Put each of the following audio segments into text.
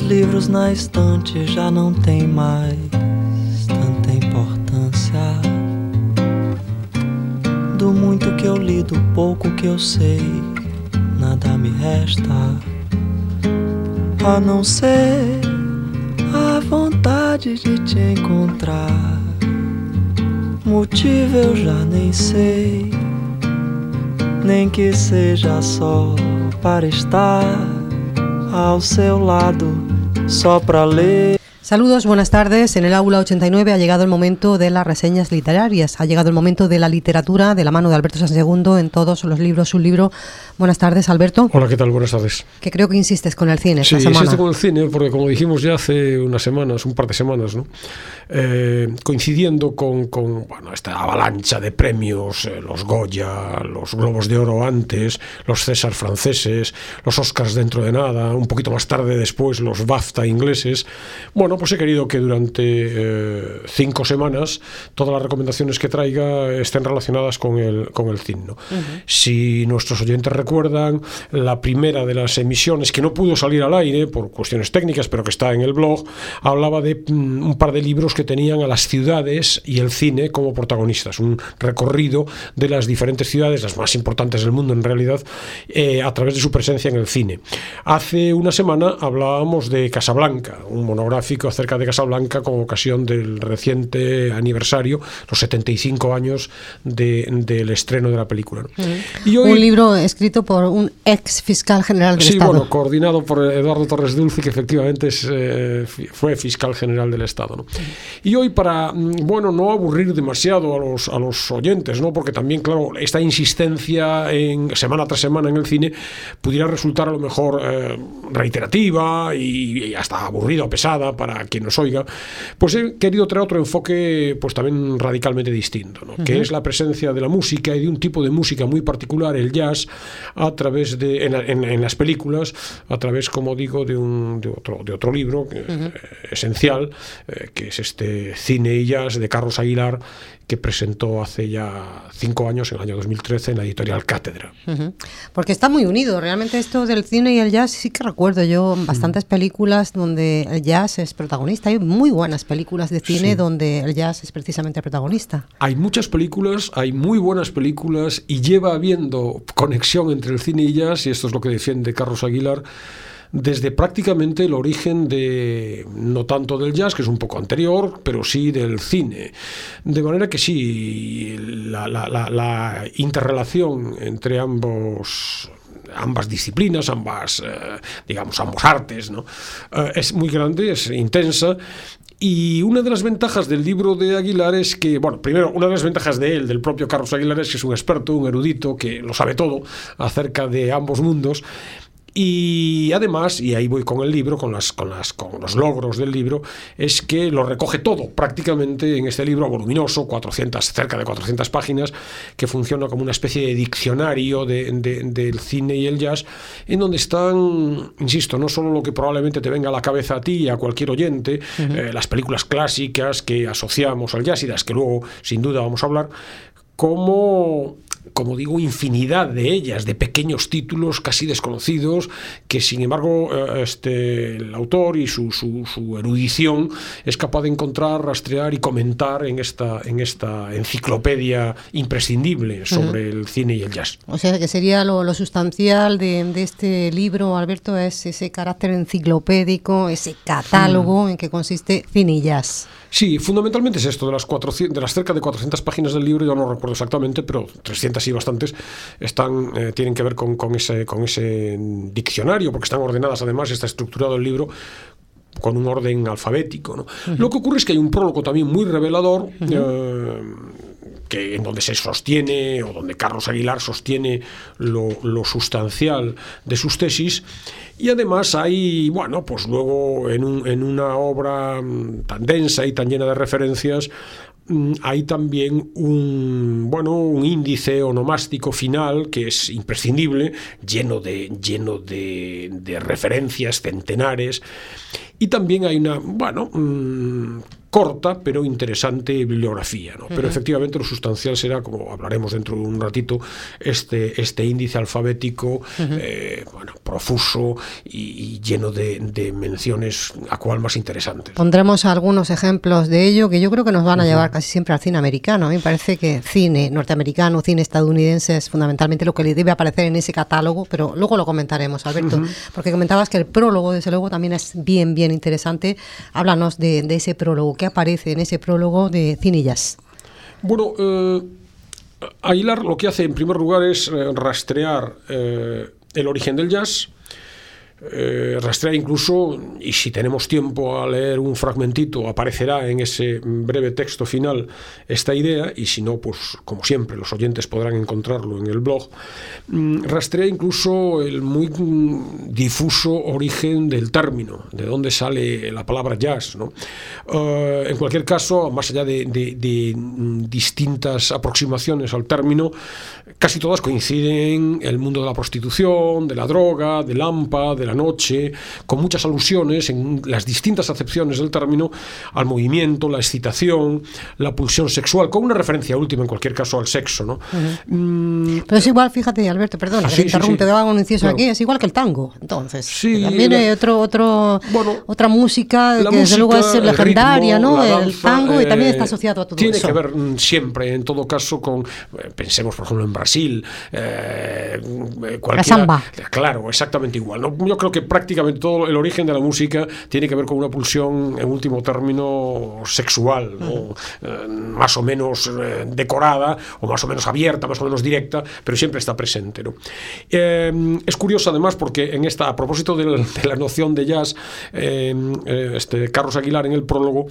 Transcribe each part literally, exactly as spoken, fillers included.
livros na estante já não têm mais tanta importância. Do muito que eu li, do pouco que eu sei, nada me resta a não ser a vontade de te encontrar. Motivo eu já nem sei, nem que seja só para estar ao seu lado, só para leer. Saludos, buenas tardes. En el aula ochenta y nueve ha llegado el momento de las reseñas literarias. Ha llegado el momento de la literatura de la mano de Alberto Sansegundo en todos los libros, su libro. Buenas tardes, Alberto. Hola, ¿qué tal? Buenas tardes. Que creo que insistes con el cine esta sí, semana. Sí, insisto con el cine porque, como dijimos ya hace unas semanas, un par de semanas, ¿no? Eh, coincidiendo con, con bueno, esta avalancha de premios, eh, los Goya, los Globos de Oro antes, los César franceses, los Oscars dentro de nada, un poquito más tarde después los BAFTA ingleses. Bueno, pues he querido que durante eh, cinco semanas todas las recomendaciones que traiga estén relacionadas con el, con el cine, ¿no? Uh-huh. Si nuestros oyentes recuerdan, la primera de las emisiones que no pudo salir al aire por cuestiones técnicas, pero que está en el blog, hablaba de mm, un par de libros que tenían a las ciudades y el cine como protagonistas, un recorrido de las diferentes ciudades, las más importantes del mundo en realidad, eh, a través de su presencia en el cine. Hace una semana hablábamos de Casablanca, un monográfico acerca de Casablanca con ocasión del reciente aniversario, los setenta y cinco años de, del estreno de la película, ¿no? Mm. Y hoy, un libro escrito por un ex fiscal general del sí, Estado. Sí, bueno, coordinado por Eduardo Torres Dulce, que efectivamente es, eh, fue fiscal general del Estado, ¿no? Mm. Y hoy, para, bueno, no aburrir demasiado a los, a los oyentes, ¿no? Porque también, claro, esta insistencia en semana tras semana en el cine pudiera resultar a lo mejor eh, reiterativa y, y hasta aburrida o pesada para quien nos oiga, pues he querido traer otro enfoque pues también radicalmente distinto, ¿no? Uh-huh. Que es la presencia de la música y de un tipo de música muy particular, el jazz, a través de en, en, en las películas, a través, como digo, de un de otro de otro libro uh-huh. eh, esencial, eh, que es este Cine y Jazz de Carlos Aguilar, que presentó hace ya cinco años, en el año dos mil trece, en la editorial Cátedra. Uh-huh. Porque está muy unido, realmente esto del cine y el jazz, sí que recuerdo yo bastantes uh-huh. películas donde el jazz es protagonista. Hay muy buenas películas de cine sí. donde el jazz es precisamente el protagonista. Hay muchas películas, hay muy buenas películas, y lleva habiendo conexión entre el cine y jazz, y esto es lo que defiende Carlos Aguilar, desde prácticamente el origen de, no tanto del jazz, que es un poco anterior, pero sí del cine. De manera que sí, la, la, la, la interrelación entre ambos ambas disciplinas, ambas, eh, digamos, ambos artes, ¿no? Eh, es muy grande, es intensa. Y una de las ventajas del libro de Aguilar es que, bueno, primero, una de las ventajas de él, del propio Carlos Aguilar, es que es un experto, un erudito, que lo sabe todo acerca de ambos mundos. Y además, y ahí voy con el libro, con, las, con, las, con los logros del libro, es que lo recoge todo prácticamente en este libro voluminoso, cuatrocientas, cerca de cuatrocientas páginas, que funciona como una especie de diccionario de, de, del cine y el jazz, en donde están, insisto, no solo lo que probablemente te venga a la cabeza a ti y a cualquier oyente, uh-huh. eh, las películas clásicas que asociamos al jazz y de las que luego sin duda vamos a hablar, como... como digo, infinidad de ellas, de pequeños títulos casi desconocidos, que sin embargo este, el autor y su, su, su erudición es capaz de encontrar, rastrear y comentar en esta, en esta enciclopedia imprescindible sobre uh-huh. el cine y el jazz. O sea que sería lo, lo sustancial de, de este libro, Alberto, es ese carácter enciclopédico, ese catálogo uh-huh. en que consiste cine y jazz. Sí, fundamentalmente es esto, de las, cuatrocientas, de las cerca de cuatrocientas páginas del libro, yo no recuerdo exactamente, pero trescientas y bastantes están, eh, tienen que ver con, con, ese, con ese diccionario, porque están ordenadas, además está estructurado el libro con un orden alfabético, ¿no? Uh-huh. Lo que ocurre es que hay un prólogo también muy revelador, uh-huh. eh, que en donde se sostiene, o donde Carlos Aguilar sostiene lo, lo sustancial de sus tesis, y además hay, bueno, pues luego en, un, en una obra tan densa y tan llena de referencias, hay también un, bueno, un índice onomástico final que es imprescindible, lleno de, lleno de, de referencias centenares, y también hay una, bueno, mmm, corta pero interesante bibliografía, ¿no? Pero uh-huh. efectivamente lo sustancial será, como hablaremos dentro de un ratito, este, este índice alfabético uh-huh. eh, bueno, profuso y, y lleno de, de menciones a cual más interesantes. Pondremos algunos ejemplos de ello que yo creo que nos van a uh-huh. llevar casi siempre al cine americano. A mí me parece que cine norteamericano, cine estadounidense es fundamentalmente lo que le debe aparecer en ese catálogo, pero luego lo comentaremos, Alberto, uh-huh. porque comentabas que el prólogo, desde luego, también es bien, bien interesante. Háblanos de, de ese prólogo. ¿Qué aparece en ese prólogo de Cine y Jazz? Bueno, eh, Aguilar lo que hace en primer lugar es eh, rastrear eh, el origen del jazz, eh, rastrear incluso, y si tenemos tiempo a leer un fragmentito, aparecerá en ese breve texto final esta idea, y si no, pues como siempre, los oyentes podrán encontrarlo en el blog. Mm, rastrea incluso el muy mm, difuso origen del término, de dónde sale la palabra jazz, ¿no? Uh, en cualquier caso, más allá de, de, de mm, distintas aproximaciones al término, casi todas coinciden: el mundo de la prostitución, de la droga, del hampa, de la noche, con muchas alusiones en las distintas acepciones del término al movimiento, la excitación, la pulsión sexual, con una referencia última en cualquier caso al sexo, ¿no? Uh-huh. Mm, pero es igual, fíjate, Alberto, perdona, que sí, te interrumpe, sí, sí. hago un inciso claro. aquí, es igual que el tango, entonces. Sí, también la, hay otro, otro, bueno, otra música que música, desde luego es legendaria, el ritmo, ¿no? danza, el tango, eh, y también está asociado a todo tiene eso. Tiene que ver siempre, en todo caso, con, eh, pensemos por ejemplo en Brasil, eh, la samba. Claro, exactamente igual, ¿no? Yo creo que prácticamente todo el origen de la música tiene que ver con una pulsión, en último término, sexual, ¿no? Uh-huh. eh, más o menos eh, decorada, o más o menos abierta, más o menos directa, pero siempre está presente, ¿no? Eh, es curioso además porque en esta, a propósito de la, de la noción de jazz, eh, este Carlos Aguilar en el prólogo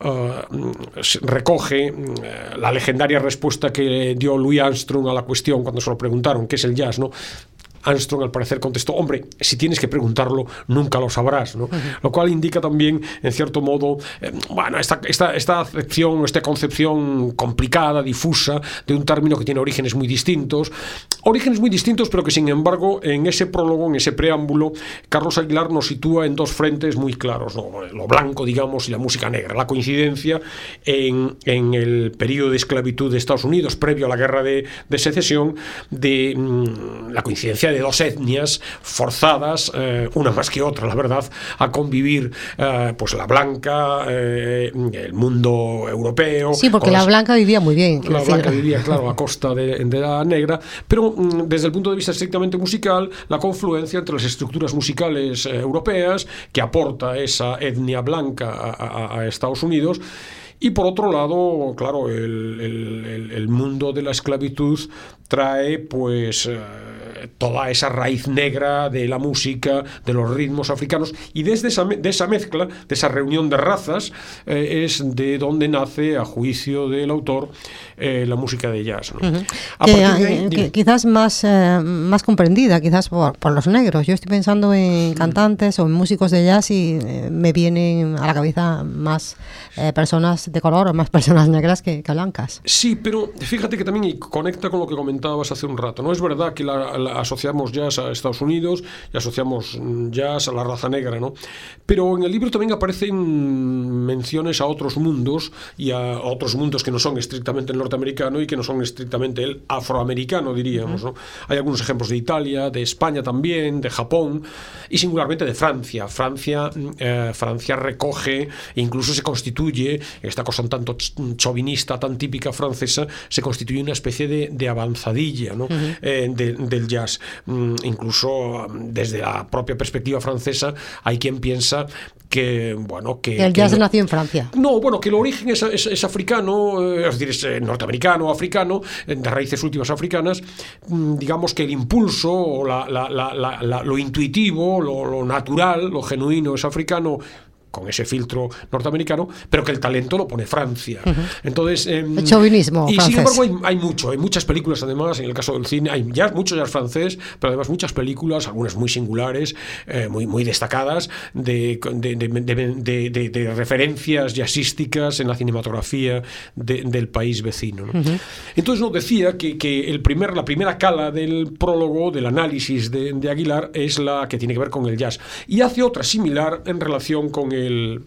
uh, recoge uh, la legendaria respuesta que dio Louis Armstrong a la cuestión cuando se lo preguntaron qué es el jazz, ¿no? Armstrong al parecer contestó: hombre, si tienes que preguntarlo, nunca lo sabrás, ¿no? Uh-huh. Lo cual indica también, en cierto modo, eh, bueno, esta, esta, esta acepción, esta concepción complicada, difusa, de un término que tiene orígenes muy distintos, orígenes muy distintos, pero que sin embargo, en ese prólogo, en ese preámbulo, Carlos Aguilar nos sitúa en dos frentes muy claros, ¿no? Lo blanco, digamos, y la música negra. La coincidencia en, en el periodo de esclavitud de Estados Unidos, previo a la guerra de, de secesión, de mmm, la coincidencia de de dos etnias forzadas, eh, una más que otra, la verdad, a convivir, eh, pues la blanca, eh, el mundo europeo. Sí, porque la las, blanca vivía muy bien. La decir. blanca vivía, claro, a costa de, de la negra, pero mm, desde el punto de vista estrictamente musical, la confluencia entre las estructuras musicales eh, europeas que aporta esa etnia blanca a, a, a Estados Unidos. Y por otro lado, claro, el, el, el mundo de la esclavitud trae pues eh, toda esa raíz negra de la música, de los ritmos africanos, y desde esa, de esa mezcla, de esa reunión de razas, eh, es de donde nace, a juicio del autor, eh, la música de jazz, ¿no? Uh-huh. Que, ahí, que, quizás más, eh, más comprendida, quizás por, por los negros. Yo estoy pensando en uh-huh. cantantes o en músicos de jazz y eh, me vienen a la cabeza más eh, personas de color o más personas negras que, que blancas. Sí, pero fíjate que también conecta con lo que comentabas hace un rato. No es verdad que la, la asociamos jazz a Estados Unidos y asociamos jazz a la raza negra, ¿no? Pero en el libro también aparecen menciones a otros mundos y a otros mundos que no son estrictamente el norteamericano y que no son estrictamente el afroamericano, diríamos, ¿no? Hay algunos ejemplos de Italia, de España también, de Japón y singularmente de Francia. Francia, eh, Francia recoge, incluso se constituye, esta cosa un tanto chauvinista, tan típica francesa, se constituye una especie de, de avanzadilla, ¿no? Uh-huh. eh, de, del jazz. Mm, incluso desde la propia perspectiva francesa hay quien piensa que, bueno, que... El que jazz no, nació en Francia. No, bueno, que el origen es, es, es africano, eh, es decir, es eh, norteamericano, africano, eh, de raíces últimas africanas. Mm, digamos que el impulso, o la, la, la, la, la, lo intuitivo, lo, lo natural, lo genuino es africano, con ese filtro norteamericano, pero que el talento lo pone Francia. Uh-huh. Entonces, eh, el chauvinismo y francés. Sin embargo hay, hay mucho, hay muchas películas además, en el caso del cine, hay jazz, mucho jazz francés, pero además muchas películas, algunas muy singulares, eh, muy, muy destacadas, de, de, de, de, de, de referencias jazzísticas en la cinematografía de, del país vecino, ¿no? Uh-huh. Entonces nos decía que, que el primer, la primera cala del prólogo, del análisis de, de Aguilar, es la que tiene que ver con el jazz. Y hace otra similar en relación con el El,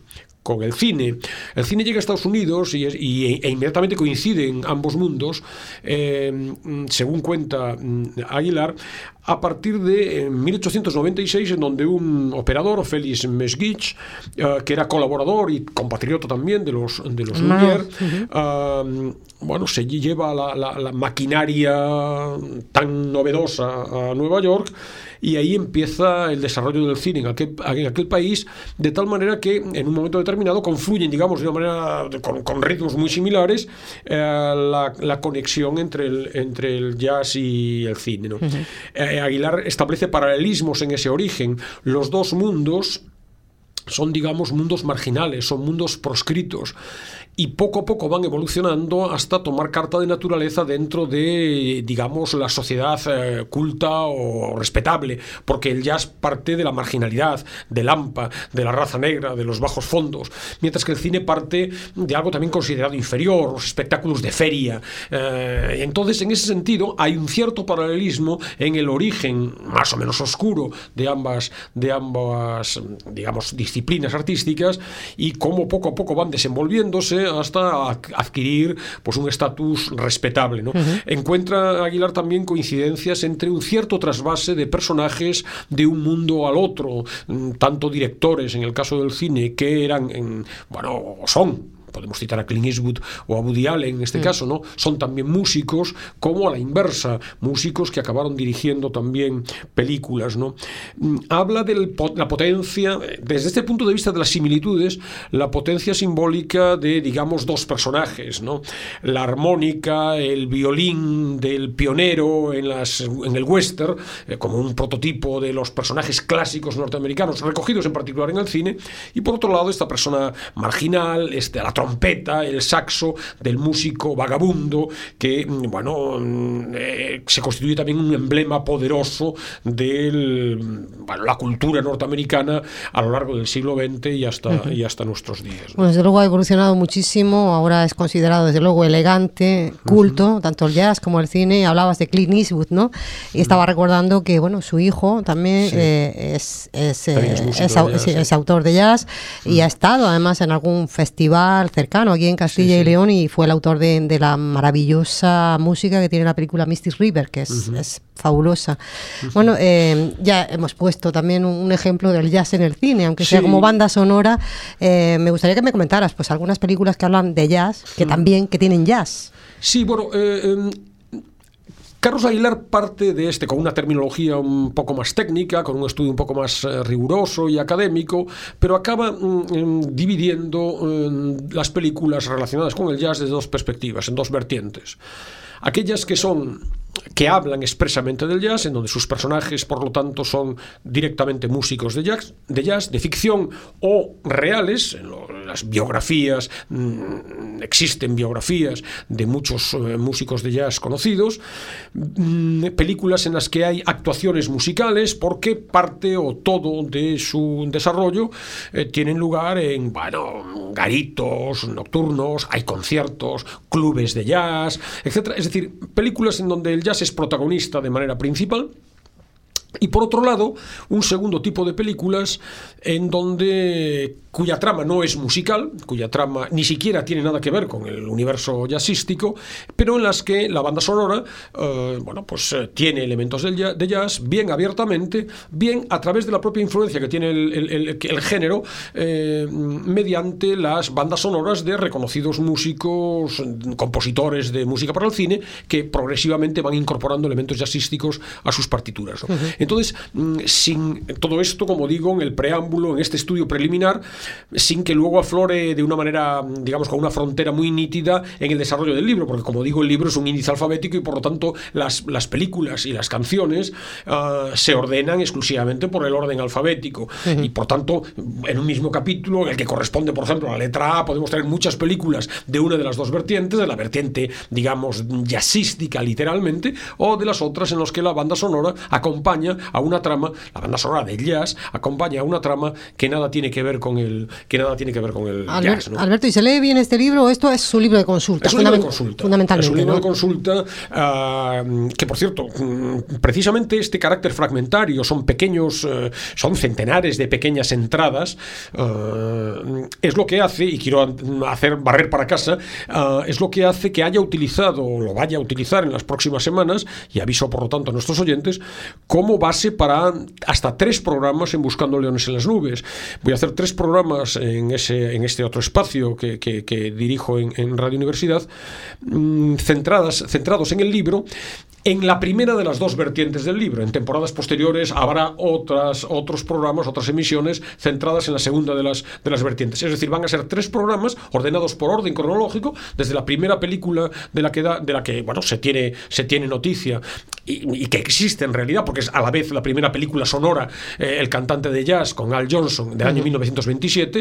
con el cine. El cine llega a Estados Unidos y, y e inmediatamente coinciden ambos mundos, eh, según cuenta Aguilar, a partir de mil ochocientos noventa y seis, en donde un operador, Félix Mesguich, uh, que era colaborador y compatriota también de los, de los Lumière, uh, bueno, se lleva la, la, la maquinaria tan novedosa a Nueva York, y ahí empieza el desarrollo del cine en aquel, en aquel país, de tal manera que en un momento determinado confluyen, digamos, de una manera con, con ritmos muy similares, eh, la, la conexión entre el, entre el jazz y el cine, ¿no? Uh-huh. eh, Aguilar establece paralelismos en ese origen. Los dos mundos son, digamos, mundos marginales, son mundos proscritos, y poco a poco van evolucionando hasta tomar carta de naturaleza dentro de, digamos, la sociedad eh, culta o respetable, porque el jazz parte de la marginalidad, del hampa, de la raza negra, de los bajos fondos, mientras que el cine parte de algo también considerado inferior, los espectáculos de feria. Eh, entonces, en ese sentido, hay un cierto paralelismo en el origen más o menos oscuro de ambas, de ambas, digamos, disciplinas artísticas, y cómo poco a poco van desenvolviéndose hasta adquirir, pues, un estatus respetable, ¿no? Uh-huh. Encuentra Aguilar también coincidencias entre un cierto trasvase de personajes de un mundo al otro, tanto directores en el caso del cine, que eran, en, bueno, son, podemos citar a Clint Eastwood o a Woody Allen en este mm. caso, ¿no? Son también músicos, como a la inversa, músicos que acabaron dirigiendo también películas, ¿no? Habla de la potencia, desde este punto de vista de las similitudes, la potencia simbólica de, digamos, dos personajes, ¿no? La armónica, el violín del pionero en, las, en el western, eh, como un prototipo de los personajes clásicos norteamericanos, recogidos en particular en el cine, y por otro lado esta persona marginal, este, la trompeta, el saxo del músico vagabundo, que, bueno, eh, se constituye también un emblema poderoso de, bueno, la cultura norteamericana a lo largo del siglo veinte y hasta, uh-huh. y hasta nuestros días, ¿no? Bueno, desde luego ha evolucionado muchísimo, ahora es considerado desde luego elegante, culto, uh-huh. tanto el jazz como el cine. Hablabas de Clint Eastwood, ¿no? Y uh-huh. estaba recordando que, bueno, su hijo también, sí. eh, es, es, eh, es, es, jazz, sí, sí. es autor de jazz, uh-huh. y ha estado además en algún festival cercano aquí en Castilla sí, sí. y León, y fue el autor de, de la maravillosa música que tiene la película Mystic River, que es, uh-huh. es fabulosa. Uh-huh. Bueno, eh, ya hemos puesto también un, un ejemplo del jazz en el cine, aunque sí. sea como banda sonora. Eh, me gustaría que me comentaras pues algunas películas que hablan de jazz, que uh-huh. también que tienen jazz. Sí, bueno, eh, eh, Carlos Aguilar parte de este con una terminología un poco más técnica, con un estudio un poco más eh, riguroso y académico, pero acaba mm, dividiendo eh, las películas relacionadas con el jazz desde dos perspectivas, en dos vertientes. Aquellas que son que hablan expresamente del jazz, en donde sus personajes, por lo tanto, son directamente músicos de jazz, de jazz, de ficción o reales. En lo, las biografías, mmm, existen biografías de muchos eh, músicos de jazz conocidos, mmm, películas en las que hay actuaciones musicales, porque parte o todo de su desarrollo eh, tienen lugar en, bueno, garitos nocturnos, hay conciertos, clubes de jazz, etcétera. Es decir, películas en donde el jazz es protagonista de manera principal. Y por otro lado, un segundo tipo de películas en donde cuya trama no es musical, cuya trama ni siquiera tiene nada que ver con el universo jazzístico, pero en las que la banda sonora, eh, bueno, pues eh, tiene elementos del jazz, de jazz, bien abiertamente, bien a través de la propia influencia que tiene el, el, el, el género, eh, mediante las bandas sonoras de reconocidos músicos, compositores de música para el cine, que progresivamente van incorporando elementos jazzísticos a sus partituras, ¿no? Uh-huh. Entonces, sin todo esto, como digo, en el preámbulo, en este estudio preliminar, sin que luego aflore de una manera, digamos, con una frontera muy nítida en el desarrollo del libro, porque, como digo, el libro es un índice alfabético y, por lo tanto, las, las películas y las canciones uh, se ordenan exclusivamente por el orden alfabético. Uh-huh. Y, por tanto, en un mismo capítulo, en el que corresponde, por ejemplo, a la letra A, podemos tener muchas películas de una de las dos vertientes, de la vertiente, digamos, jazzística, literalmente, o de las otras en las que la banda sonora acompaña a una trama, la banda sonora del jazz acompaña a una trama que nada tiene que ver con el el, que nada tiene que ver con el Albert, jazz, ¿no? Alberto, ¿y se lee bien este libro o esto es su libro de consulta? Es un libro de consulta. Fundamentalmente, es un libro ¿no? de consulta uh, que, por cierto, precisamente este carácter fragmentario, son pequeños, uh, son centenares de pequeñas entradas, uh, es lo que hace, y quiero hacer barrer para casa, uh, es lo que hace que haya utilizado, o lo vaya a utilizar en las próximas semanas, y aviso por lo tanto a nuestros oyentes, como base para hasta tres programas en Buscando Leones en las Nubes. Voy a hacer tres programas en, ese, en este otro espacio que, que, que dirijo en, en Radio Universidad, mmm, centradas, centrados en el libro, en la primera de las dos vertientes del libro. En temporadas posteriores habrá otras, otros programas, otras emisiones centradas en la segunda de las, de las vertientes. Es decir, van a ser tres programas ordenados por orden cronológico, desde la primera película de la que, da, de la que bueno, se, tiene, se tiene noticia y, y que existe en realidad, porque es a la vez la primera película sonora, eh, El cantante de jazz, con Al Johnson, del año mil novecientos veintisiete,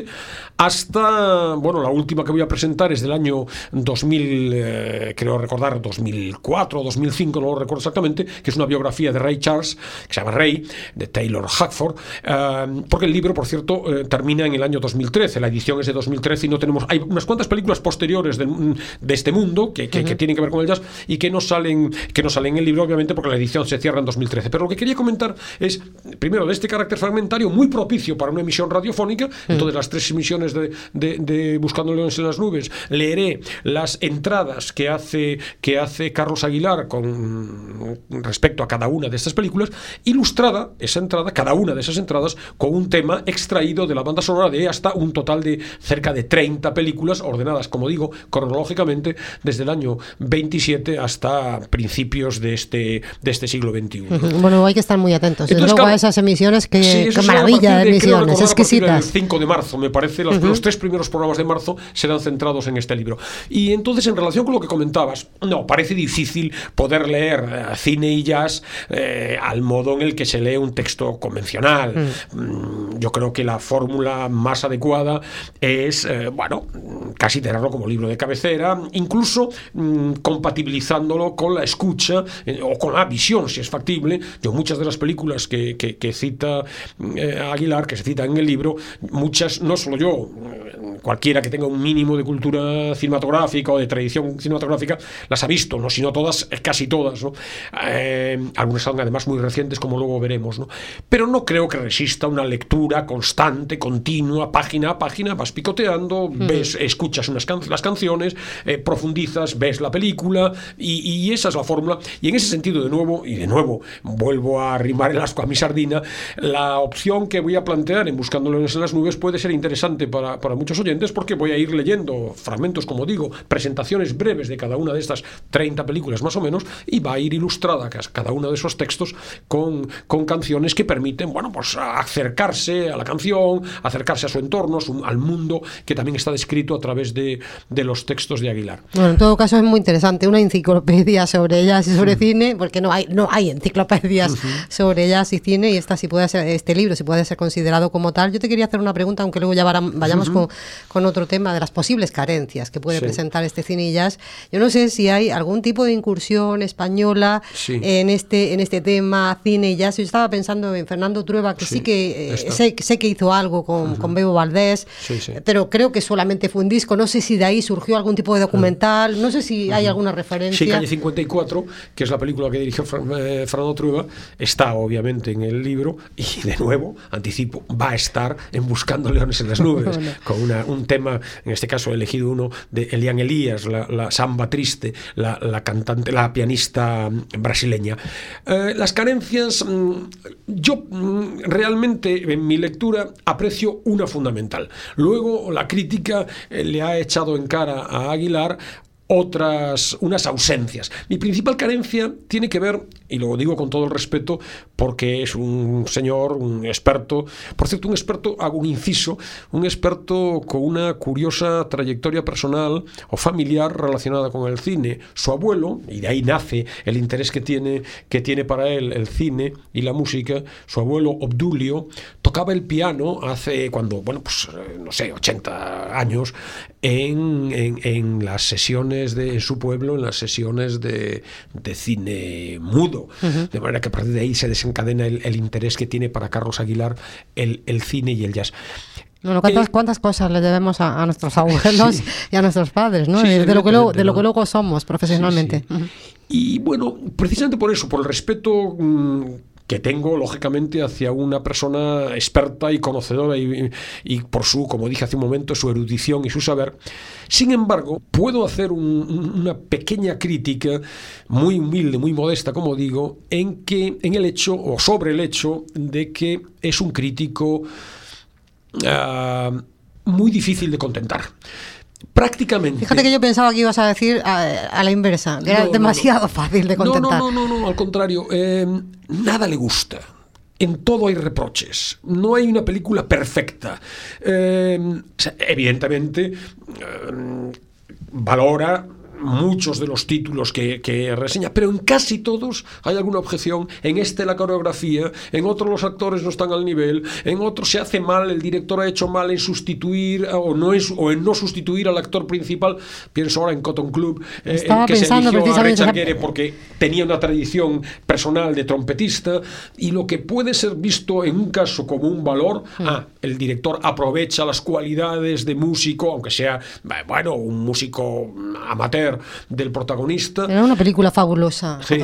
hasta, bueno, la última que voy a presentar es del año dos mil, eh, creo recordar, dos mil cuatro o dos mil cinco, no lo recuerdo exactamente, que es una biografía de Ray Charles, que se llama Ray, de Taylor Hackford, eh, porque el libro, por cierto, eh, termina en el año dos mil trece, la edición es de dos mil trece y no tenemos, hay unas cuantas películas posteriores de, de este mundo que, que, uh-huh. que tienen que ver con el jazz y que no salen, que no salen en el libro, obviamente, porque la edición se cierra en dos mil trece. Pero lo que quería comentar es, primero, de este carácter fragmentario muy propicio para una emisión radiofónica. Uh-huh. Entonces, las tres emisiones de, de, de Buscando Leones en las Nubes, leeré las entradas que hace, que hace Carlos Aguilar con respecto a cada una de estas películas, ilustrada esa entrada, cada una de esas entradas, con un tema extraído de la banda sonora de hasta un total de cerca de treinta películas, ordenadas, como digo, cronológicamente, desde el año veintisiete hasta principios de este, de este siglo veintiuno. Bueno, hay que estar muy atentos. Entonces, luego claro, a esas emisiones, que, sí, qué maravilla de, de emisiones, exquisitas. El cinco de marzo, me parece, los, uh-huh. los tres primeros programas de marzo serán centrados en este libro. Y entonces, en relación con lo que comentabas, no, parece difícil poder leer uh, cine y jazz eh, al modo en el que se lee un texto convencional. Mm. Yo creo que la fórmula más adecuada es, eh, bueno, casi tenerlo como libro de cabecera, incluso mm, compatibilizándolo con la escucha eh, o con la visión, si es factible. Yo muchas de las películas que, que, que cita eh, Aguilar, que se citan en el libro, muchas, no solo yo, cualquiera que tenga un mínimo de cultura cinematográfica o de tradición cinematográfica, las ha visto, ¿no? Si no todas, casi todas, ¿no? Eh, algunas son además muy recientes, como luego veremos, ¿no? Pero no creo que resista una lectura constante, continua, página a página, vas picoteando, mm. ves, escuchas unas can- las canciones, eh, profundizas, ves la película, y, y esa es la fórmula. Y en ese sentido, de nuevo, y de nuevo, vuelvo a arrimar el asco a mi sardina, la opción que voy a plantear en Buscando Leones en las Nubes puede ser interesante para, para muchos oyentes, porque voy a ir leyendo fragmentos, como digo, presentaciones breves de cada una de estas treinta películas más o menos, y va a ir ilustrada cada uno de esos textos con, con canciones que permiten, bueno, pues acercarse a la canción, acercarse a su entorno, su, al mundo que también está descrito a través de, de los textos de Aguilar. Bueno, en todo caso es muy interesante, una enciclopedia sobre jazz y sobre uh-huh. cine, porque no hay, no hay enciclopedias uh-huh. sobre jazz y cine, y esta sí puede ser, este libro sí puede ser considerado como tal. Yo te quería hacer una pregunta, aunque luego ya vayamos uh-huh. con, con otro tema de las posibles carencias que puede sí. presentar este cine y jazz. Yo no sé si hay algún tipo de incursión española sí. en este en este tema, cine y jazz. Yo estaba pensando en Fernando Trueba, que sí, sí que eh, sé, sé que hizo algo con, uh-huh. con Bebo Valdés, sí, sí. pero creo que solamente fue un disco. No sé si de ahí surgió algún tipo de documental, no sé si uh-huh. hay alguna referencia. Sí, Calle cincuenta y cuatro, que es la película que dirigió eh, Fernando Trueba, está obviamente en el libro, y de nuevo, anticipo, va a estar en Buscando Leones en las Nubes, bueno. con una, un tema, en este caso he elegido uno de Elian Elías, la, la samba triste, la, la cantante, la pianista brasileña. Eh, las carencias, yo realmente en mi lectura aprecio una fundamental. Luego la crítica eh, le ha echado en cara a Aguilar otras, unas ausencias. Mi principal carencia tiene que ver, y lo digo con todo el respeto, porque es un señor, un experto, por cierto, un experto, hago un inciso, un experto con una curiosa trayectoria personal o familiar relacionada con el cine. Su abuelo, y de ahí nace el interés que tiene, que tiene para él el cine y la música, su abuelo Obdulio tocaba el piano hace, cuando, bueno, pues, no sé, ochenta años, en, en, en las sesiones de su pueblo, en las sesiones de, de cine mudo. Uh-huh. De manera que a partir de ahí se desencadena el, el interés que tiene para Carlos Aguilar el, el cine y el jazz. Bueno, ¿cuántas, eh, cuántas cosas le debemos a, a nuestros abuelos y a nuestros padres, ¿no? Sí, de, de, lo que luego, de lo que ¿no? luego somos profesionalmente. Sí, sí. Y bueno, precisamente por eso, por el respeto mmm, que tengo, lógicamente, hacia una persona experta y conocedora y, y por su, como dije hace un momento, su erudición y su saber. Sin embargo, puedo hacer un, una pequeña crítica, muy humilde, muy modesta, como digo, en que, en el hecho, o sobre el hecho, de que es un crítico uh, muy difícil de contentar. Prácticamente. Fíjate que yo pensaba que ibas a decir a, a la inversa, que no, era demasiado no, no. fácil de contentar. No, no, no, no, no al contrario. Eh, nada le gusta. En todo hay reproches. No hay una película perfecta. Eh, o sea, evidentemente, eh, valora muchos de los títulos que, que reseña, pero en casi todos hay alguna objeción. En este la coreografía, en otro los actores no están al nivel, en otro se hace mal, el director ha hecho mal en sustituir o no es, o en no sustituir al actor principal. Pienso ahora en Cotton Club, eh, en que se eligió a Richard Gere porque tenía una tradición personal de trompetista, y lo que puede ser visto en un caso como un valor, mm. ah, el director aprovecha las cualidades de músico, aunque sea, bueno, un músico amateur del protagonista. Era una película fabulosa. Sí,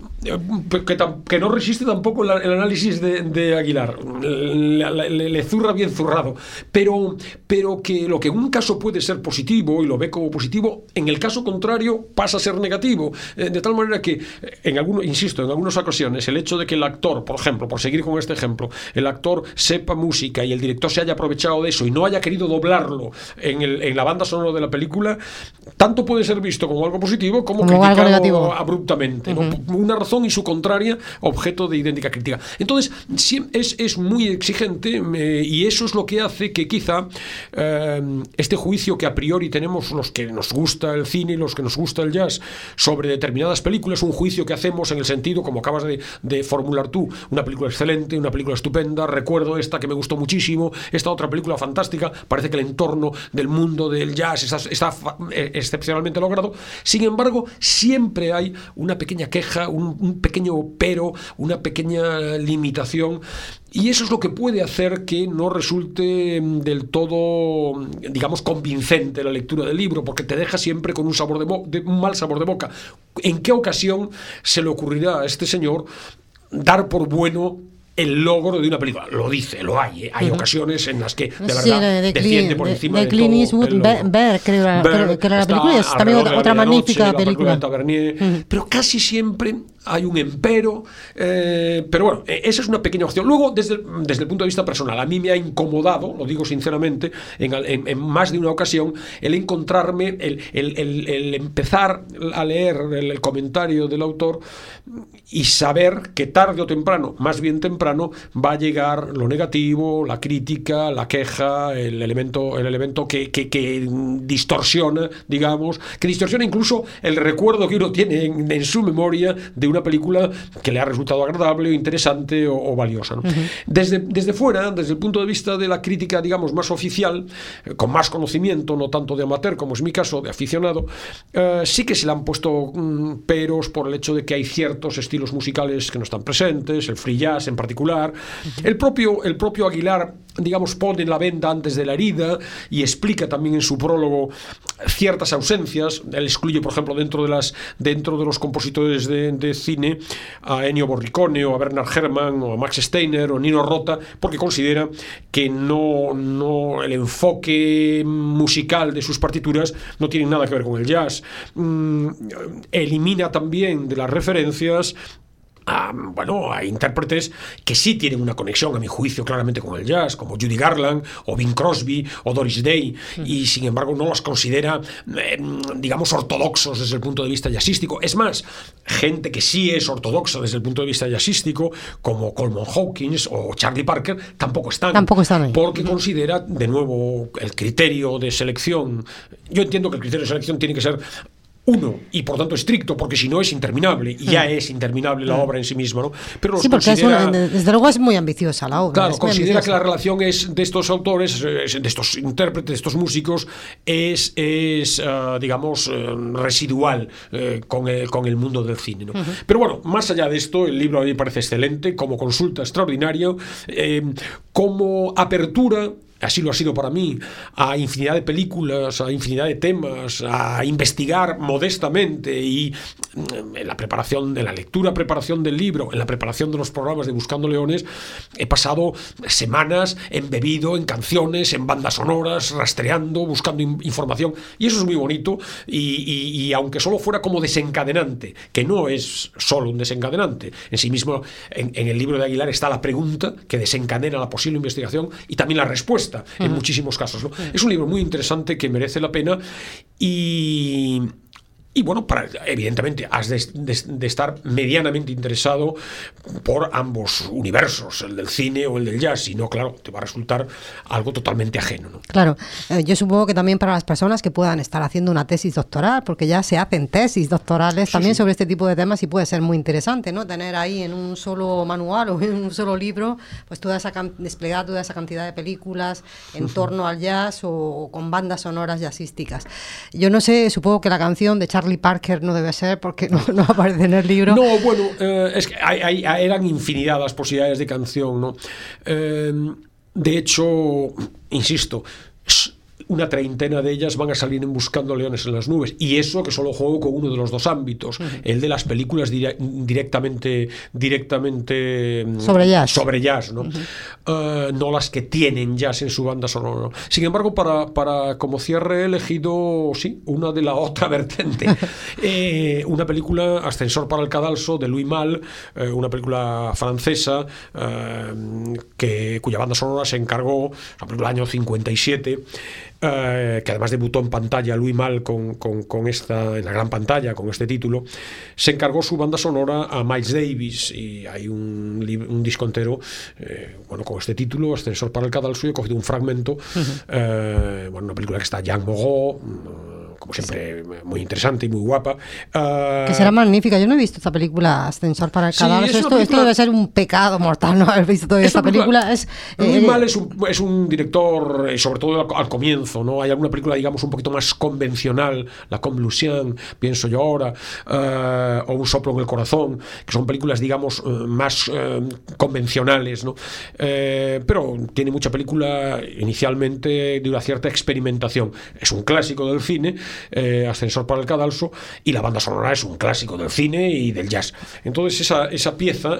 que, que no resiste tampoco el, el análisis de, de Aguilar. Le, le, le zurra bien zurrado. Pero, pero que lo que en un caso puede ser positivo y lo ve como positivo, en el caso contrario pasa a ser negativo. De tal manera que, en algunos, insisto, en algunas ocasiones, el hecho de que el actor, por ejemplo, por seguir con este ejemplo, el actor sepa música y el director se haya aprovechado de eso y no haya querido doblarlo en, el, en la banda sonora de la película, tanto puede ser visto como algo positivo como, como criticado algo negativo abruptamente, ¿no? Uh-huh. Una razón y su contraria objeto de idéntica crítica. Entonces es, es muy exigente, eh, y eso es lo que hace que quizá eh, este juicio que a priori tenemos los que nos gusta el cine y los que nos gusta el jazz sobre determinadas películas, un juicio que hacemos en el sentido, como acabas de, de formular tú, una película excelente, una película estupenda, recuerdo esta que me gustó muchísimo, esta otra película fantástica, parece que el entorno del mundo del jazz está, está excepcionalmente logrado. Sin embargo, siempre hay una pequeña queja, un, un pequeño pero, una pequeña limitación, y eso es lo que puede hacer que no resulte del todo, digamos, convincente la lectura del libro, porque te deja siempre con un sabor de, bo- de un mal sabor de boca. ¿En qué ocasión se le ocurrirá a este señor dar por bueno el logro de una película? Lo dice, lo hay, ¿eh? Hay uh-huh. ocasiones en las que de verdad sí, de defiende Clint, por encima de, de, de Clint Eastwood, Bear, creo Bear, que era la película, y es también otra, otra magnífica noche, película. Tavernier, uh-huh. Pero casi siempre hay un empero, eh, pero bueno, esa es una pequeña opción. Luego, desde, desde el punto de vista personal, a mí me ha incomodado, lo digo sinceramente, en, en, en más de una ocasión, el encontrarme, el, el, el, el empezar a leer el, el comentario del autor y saber que tarde o temprano, más bien temprano, va a llegar lo negativo, la crítica, la queja, el elemento, el elemento que, que, que distorsiona, digamos, que distorsiona incluso el recuerdo que uno tiene en, en su memoria de una película que le ha resultado agradable o interesante o, o valiosa, ¿no? Uh-huh. Desde, desde fuera, desde el punto de vista de la crítica, digamos, más oficial, eh, con más conocimiento, no tanto de amateur, como es mi caso, de aficionado, eh, sí que se le han puesto mm, peros por el hecho de que hay ciertos estilos musicales que no están presentes, el free jazz en particular. Uh-huh. El propio, el propio Aguilar, digamos, pone la venda antes de la herida y explica también en su prólogo ciertas ausencias. Él excluye, por ejemplo, dentro de las dentro de los compositores de, de cine a Ennio Morricone o a Bernard Herrmann o a Max Steiner o Nino Rota, porque considera que no, no el enfoque musical de sus partituras no tiene nada que ver con el jazz. Mm, elimina también de las referencias a, bueno, a intérpretes que sí tienen una conexión, a mi juicio, claramente con el jazz, como Judy Garland o Bing Crosby o Doris Day, y sin embargo no los considera, eh, digamos, ortodoxos desde el punto de vista jazzístico. Es más, gente que sí es ortodoxa desde el punto de vista jazzístico, como Coleman Hawkins o Charlie Parker, tampoco están, tampoco están ahí. Porque considera, de nuevo, el criterio de selección. Yo entiendo que el criterio de selección tiene que ser uno, y por tanto estricto, porque si no es interminable, y ya es interminable la obra en sí misma, ¿no? Pero los sí, porque considera, es una, desde luego es muy ambiciosa la obra. Claro, considera que la relación es de estos autores, de estos intérpretes, de estos músicos, es, es uh, digamos, uh, residual uh, con, el, con el mundo del cine, ¿no? Uh-huh. Pero bueno, más allá de esto, el libro a mí me parece excelente, como consulta extraordinario, eh, como apertura así lo ha sido para mí, a infinidad de películas, a infinidad de temas, a investigar modestamente y en la preparación, en la lectura, preparación del libro, en la preparación de los programas de Buscando Leones, he pasado semanas embebido en canciones, en bandas sonoras, rastreando, buscando in- información, y eso es muy bonito, y, y, y aunque solo fuera como desencadenante, que no es solo un desencadenante, en sí mismo, en, en el libro de Aguilar está la pregunta que desencadena la posible investigación y también la respuesta en uh-huh. muchísimos casos, ¿no? Uh-huh. Es un libro muy interesante que merece la pena y... Y bueno, para, evidentemente has de, de, de estar medianamente interesado por ambos universos, el del cine o el del jazz, si no, claro, te va a resultar algo totalmente ajeno, ¿no? Claro, eh, yo supongo que también para las personas que puedan estar haciendo una tesis doctoral, porque ya se hacen tesis doctorales sí, también sí. sobre este tipo de temas y puede ser muy interesante, ¿no? Tener ahí en un solo manual o en un solo libro, pues toda esa can- desplegar toda esa cantidad de películas en torno al jazz o, o con bandas sonoras jazzísticas. Yo no sé, supongo que la canción de Charlie Charlie Parker no debe ser porque no, no aparece en el libro. No, bueno, eh, es que hay, hay, eran infinidad las posibilidades de canción, ¿no? Eh, de hecho, insisto, una treintena de ellas van a salir en Buscando Leones en las Nubes, y eso que solo juego con uno de los dos ámbitos, uh-huh. el de las películas dire- directamente directamente sobre jazz, sobre jazz, ¿no? Uh-huh. Uh, no las que tienen jazz en su banda sonora. Sin embargo, para, para como cierre he elegido sí, una de la otra vertiente. eh, una película, Ascensor para el Cadalso, de Louis Malle, eh, una película francesa eh, que, cuya banda sonora se encargó, la película del año cincuenta y siete, Uh, que además debutó en pantalla Louis Malle con, con, con esta, en la gran pantalla con este título, se encargó su banda sonora a Miles Davis, y hay un, un disco entero eh, bueno, con este título, Ascensor para el Cadalso, y he cogido un fragmento, uh-huh. uh, bueno, una película que está Jean Moreau, uh, como siempre sí. muy interesante y muy guapa, uh, que será magnífica. Yo no he visto esta película, Ascensor para el Cadalso. Sí, esto, película... esto debe ser un pecado mortal no haber visto todavía esta película, película. Es, Louis eh, Malle es un, es un director, eh, sobre todo al, al comienzo, ¿no? Hay alguna película, digamos, un poquito más convencional, La Comme Lucien, pienso yo ahora, uh, o Un soplo en el corazón, que son películas, digamos, uh, más uh, convencionales, ¿no? Uh, pero tiene mucha película inicialmente de una cierta experimentación. Es un clásico del cine, uh, Ascensor para el Cadalso, y la banda sonora es un clásico del cine y del jazz. Entonces esa, esa pieza, uh,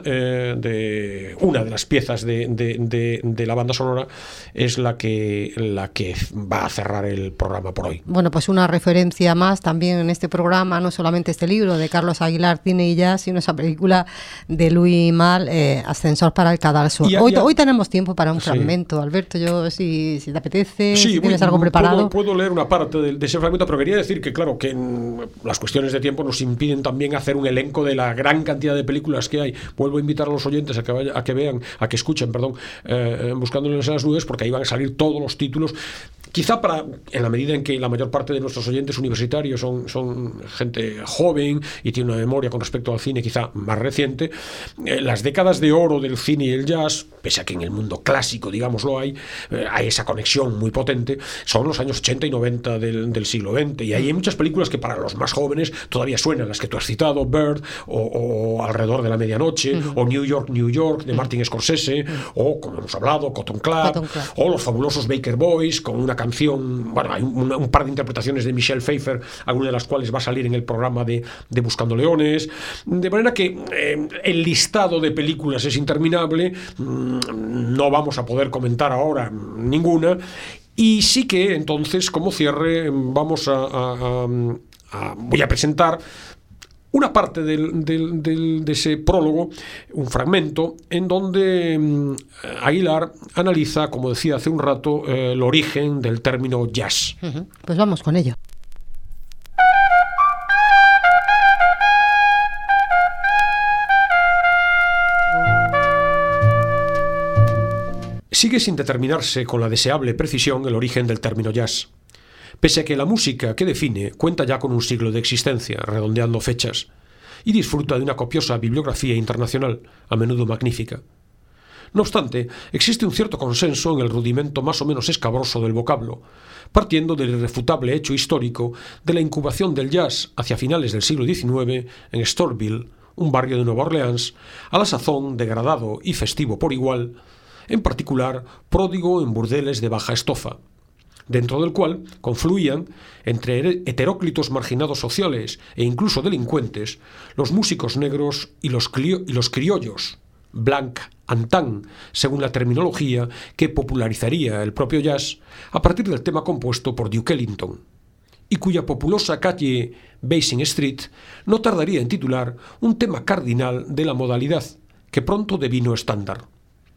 de una de las piezas de, de, de, de la banda sonora es la que, la que va a cerrar el programa por hoy. Bueno, pues una referencia más también en este programa, no solamente este libro de Carlos Aguilar, Cine y Jazz, sino esa película de Louis Malle, eh, Ascensor para el Cadalso. A, hoy, a, hoy tenemos tiempo para un sí. fragmento, Alberto, yo si, si te apetece, sí, si tienes voy, algo preparado. Puedo, puedo leer una parte de, de ese fragmento, pero quería decir que, claro, que las cuestiones de tiempo nos impiden también hacer un elenco de la gran cantidad de películas que hay. Vuelvo a invitar a los oyentes a que, vaya, a que vean, a que escuchen, perdón, eh, Buscando en las Nubes, porque ahí van a salir todos los títulos. Quizá para, en la medida en que la mayor parte de nuestros oyentes universitarios son, son gente joven y tiene una memoria con respecto al cine quizá más reciente, eh, las décadas de oro del cine y el jazz, pese a que en el mundo clásico, digámoslo, hay, eh, hay esa conexión muy potente, son los años ochenta y noventa del, del siglo veinte, y ahí hay muchas películas que para los más jóvenes todavía suenan, las que tú has citado, Bird, o, o Alrededor de la Medianoche, uh-huh. o New York, New York, de Martin Scorsese, uh-huh. o, como hemos hablado, Cotton Club, Cotton Club, o Los fabulosos Baker Boys, con una canción, bueno, hay un, un par de interpretaciones de Michelle Pfeiffer, alguna de las cuales va a salir en el programa de, de Buscando Leones, de manera que eh, el listado de películas es interminable, no vamos a poder comentar ahora ninguna, y sí que entonces, como cierre, vamos a, a, a, a voy a presentar una parte del, del, del, de ese prólogo, un fragmento, en donde um, Aguilar analiza, como decía hace un rato, eh, el origen del término jazz. Uh-huh. Pues vamos con ello. Sigue sin determinarse con la deseable precisión el origen del término jazz, pese a que la música que define cuenta ya con un siglo de existencia, redondeando fechas, y disfruta de una copiosa bibliografía internacional, a menudo magnífica. No obstante, existe un cierto consenso en el rudimento más o menos escabroso del vocablo, partiendo del irrefutable hecho histórico de la incubación del jazz hacia finales del siglo diecinueve en Storyville, un barrio de Nueva Orleans, a la sazón degradado y festivo por igual, en particular pródigo en burdeles de baja estofa, dentro del cual confluían, entre heteróclitos marginados sociales e incluso delincuentes, los músicos negros y los, y los criollos, blanc and tan, según la terminología que popularizaría el propio jazz a partir del tema compuesto por Duke Ellington, y cuya populosa calle Basing Street no tardaría en titular un tema cardinal de la modalidad, que pronto devino estándar.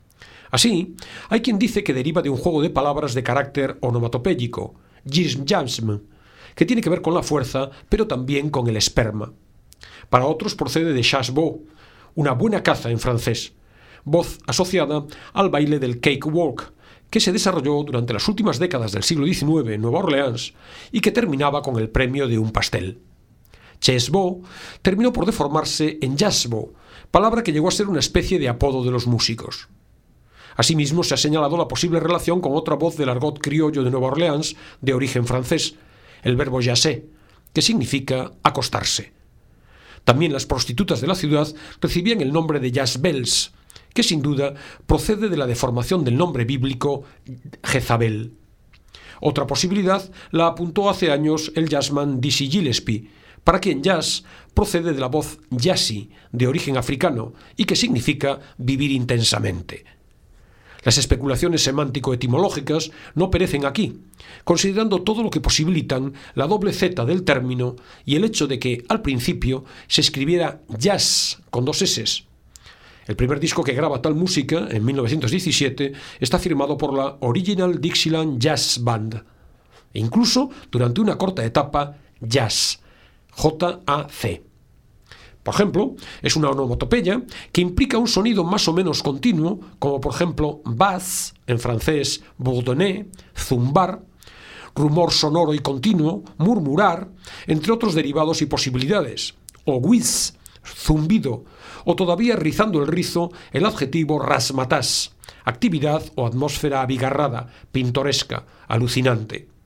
Así, hay quien dice que deriva de un juego de palabras de carácter onomatopéyico, jism-jasm, que tiene que ver con la fuerza, pero también con el esperma. Para otros procede de chasse-beau, una buena caza en francés, voz asociada al baile del cakewalk, que se desarrolló durante las últimas décadas del siglo diecinueve en Nueva Orleans y que terminaba con el premio de un pastel. Chasse-beau terminó por deformarse en jazzbeau, palabra que llegó a ser una especie de apodo de los músicos. Asimismo, se ha señalado la posible relación con otra voz del argot criollo de Nueva Orleans, de origen francés, el verbo jasser, que significa acostarse. También las prostitutas de la ciudad recibían el nombre de jazzbells, que sin duda procede de la deformación del nombre bíblico Jezabel. Otra posibilidad la apuntó hace años el jazzman Dizzy Gillespie, para quien jazz procede de la voz yassi, de origen africano, y que significa vivir intensamente. Las especulaciones semántico-etimológicas no perecen aquí, considerando todo lo que posibilitan la doble Z del término y el hecho de que, al principio, se escribiera jazz con dos eses. El primer disco que graba tal música, en mil novecientos diecisiete, está firmado por la Original Dixieland Jazz Band. E incluso, durante una corta etapa, jazz, J A C. Por ejemplo, es una onomatopeya que implica un sonido más o menos continuo, como por ejemplo bass, en francés bourdonner, zumbar, rumor sonoro y continuo, murmurar, entre otros derivados y posibilidades, o whiz, zumbido, o todavía rizando el rizo, el adjetivo razzmatazz, actividad o atmósfera abigarrada, pintoresca, alucinante.